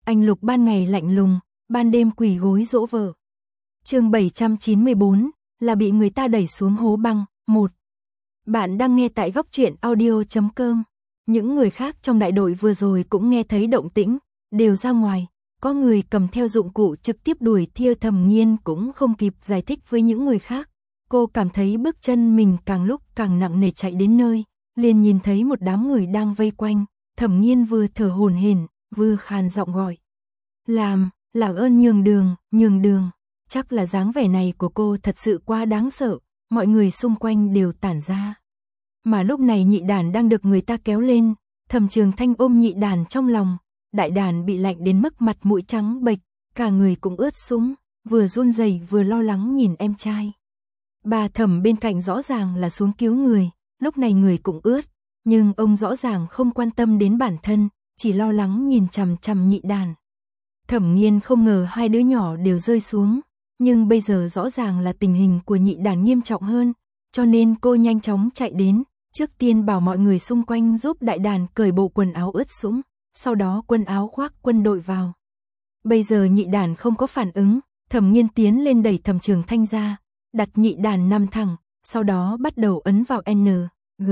Anh Lục ban ngày lạnh lùng, ban đêm quỳ gối dỗ vợ. Chương 794 là bị người ta đẩy xuống hố băng. 1. Bạn đang nghe tại góc truyện audio.com. Những người khác trong đại đội vừa rồi cũng nghe thấy động tĩnh, đều ra ngoài. Có người cầm theo dụng cụ trực tiếp đuổi theo. Thẩm Nghiên cũng không kịp giải thích với những người khác. Cô cảm thấy bước chân mình càng lúc càng nặng nề, chạy đến nơi, liền nhìn thấy một đám người đang vây quanh. Thẩm Nghiên vừa thở hổn hển, vừa khàn giọng gọi. Làm ơn nhường đường. Chắc là dáng vẻ này của cô thật sự quá đáng sợ, mọi người xung quanh đều tản ra. Mà lúc này Nhị Đàn đang được người ta kéo lên, Thẩm Trường Thanh ôm Nhị Đàn trong lòng, Đại Đàn bị lạnh đến mức mặt mũi trắng bệch, cả người cũng ướt sũng, vừa run rẩy vừa lo lắng nhìn em trai. Bà Thẩm bên cạnh rõ ràng là xuống cứu người, lúc này người cũng ướt, nhưng ông rõ ràng không quan tâm đến bản thân, chỉ lo lắng nhìn chằm chằm Nhị Đàn. Thẩm Nghiên không ngờ hai đứa nhỏ đều rơi xuống, nhưng bây giờ rõ ràng là tình hình của Nhị Đàn nghiêm trọng hơn, cho nên cô nhanh chóng chạy đến, trước tiên bảo mọi người xung quanh giúp Đại Đàn cởi bộ quần áo ướt sũng, sau đó quần áo khoác quân đội vào. Bây giờ Nhị Đàn không có phản ứng, Thẩm Nghiên tiến lên đẩy Thẩm Trường Thanh ra, đặt Nhị Đàn nằm thẳng, sau đó bắt đầu ấn vào N, G,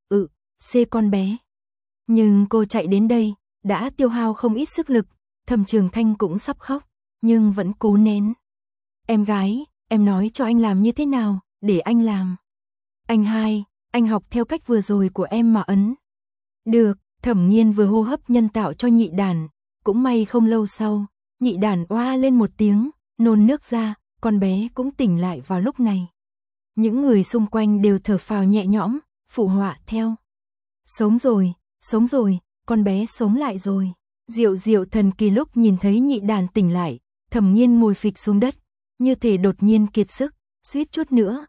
C con bé. Nhưng cô chạy đến đây, đã tiêu hao không ít sức lực, Thẩm Trường Thanh cũng sắp khóc, nhưng vẫn cố nén. Em gái, em nói cho anh làm như thế nào, để anh làm. Anh hai, anh học theo cách vừa rồi của em mà ấn. Được, Thẩm Nghiên vừa hô hấp nhân tạo cho Nhị Đàn, cũng may không lâu sau, Nhị Đàn oa lên một tiếng, nôn nước ra, con bé cũng tỉnh lại vào lúc này. Những người xung quanh đều thở phào nhẹ nhõm, phụ họa theo. Sống rồi, con bé sống lại rồi. Diệu thần kỳ lúc nhìn thấy Nhị Đàn tỉnh lại, Thẩm Nghiên ngồi phịch xuống đất, như thể đột nhiên kiệt sức, suýt chút nữa,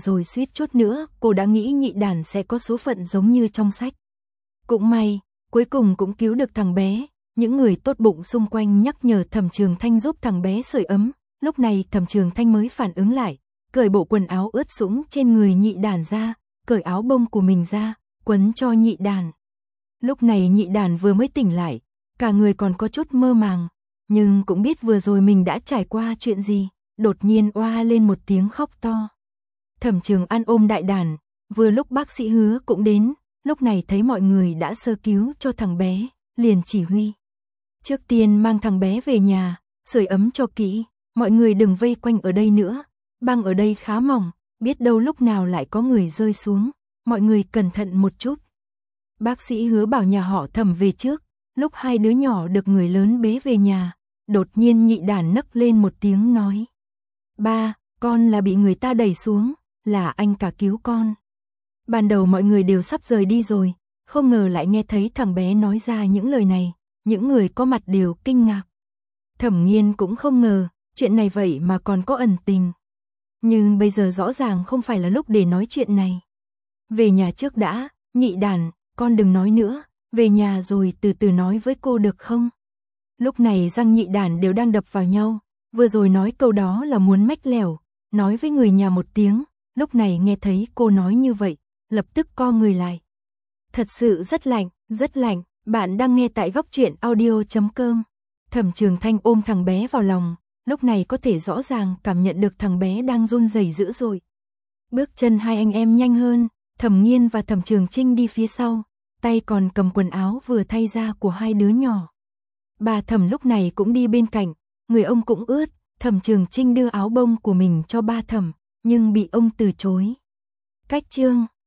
cô đã nghĩ Nhị Đàn sẽ có số phận giống như trong sách. Cũng may, cuối cùng cũng cứu được thằng bé, những người tốt bụng xung quanh nhắc nhở Thẩm Trường Thanh giúp thằng bé sưởi ấm, lúc này Thẩm Trường Thanh mới phản ứng lại, cởi bộ quần áo ướt sũng trên người Nhị Đàn ra, cởi áo bông của mình ra, quấn cho Nhị Đàn. Lúc này Nhị Đàn vừa mới tỉnh lại, cả người còn có chút mơ màng, nhưng cũng biết vừa rồi mình đã trải qua chuyện gì, đột nhiên oa lên một tiếng khóc to. Thẩm Trường An ôm Đại Đàn, vừa lúc bác sĩ Hứa cũng đến, lúc này thấy mọi người đã sơ cứu cho thằng bé, liền chỉ huy. Trước tiên mang thằng bé về nhà, sưởi ấm cho kỹ, mọi người đừng vây quanh ở đây nữa, băng ở đây khá mỏng, biết đâu lúc nào lại có người rơi xuống, mọi người cẩn thận một chút. Bác sĩ Hứa bảo nhà họ Thẩm về trước, lúc hai đứa nhỏ được người lớn bế về nhà, đột nhiên Nhị Đàn nấc lên một tiếng nói. Ba, con là bị người ta đẩy xuống, là anh cả cứu con. Ban đầu mọi người đều sắp rời đi rồi, không ngờ lại nghe thấy thằng bé nói ra những lời này, những người có mặt đều kinh ngạc. Thẩm Nghiên cũng không ngờ, chuyện này vậy mà còn có ẩn tình. Nhưng bây giờ rõ ràng không phải là lúc để nói chuyện này. Về nhà trước đã, Nhị Đàn, con đừng nói nữa, về nhà rồi từ từ nói với cô được không? Lúc này răng Nhị Đàn đều đang đập vào nhau, vừa rồi nói câu đó là muốn mách lẻo, nói với người nhà một tiếng, lúc này nghe thấy cô nói như vậy, lập tức co người lại. Thật sự rất lạnh, bạn đang nghe tại góc truyện audio.com. Thẩm Trường Thanh ôm thằng bé vào lòng, lúc này có thể rõ ràng cảm nhận được thằng bé đang run rẩy dữ dội. Bước chân hai anh em nhanh hơn, Thẩm Nghiên và Thẩm Trường Trinh đi phía sau, tay còn cầm quần áo vừa thay ra của hai đứa nhỏ. Bà Thẩm lúc này cũng đi bên cạnh, người ông cũng ướt, Thẩm Trường Trinh đưa áo bông của mình cho ba Thẩm, nhưng bị ông từ chối. Cách chương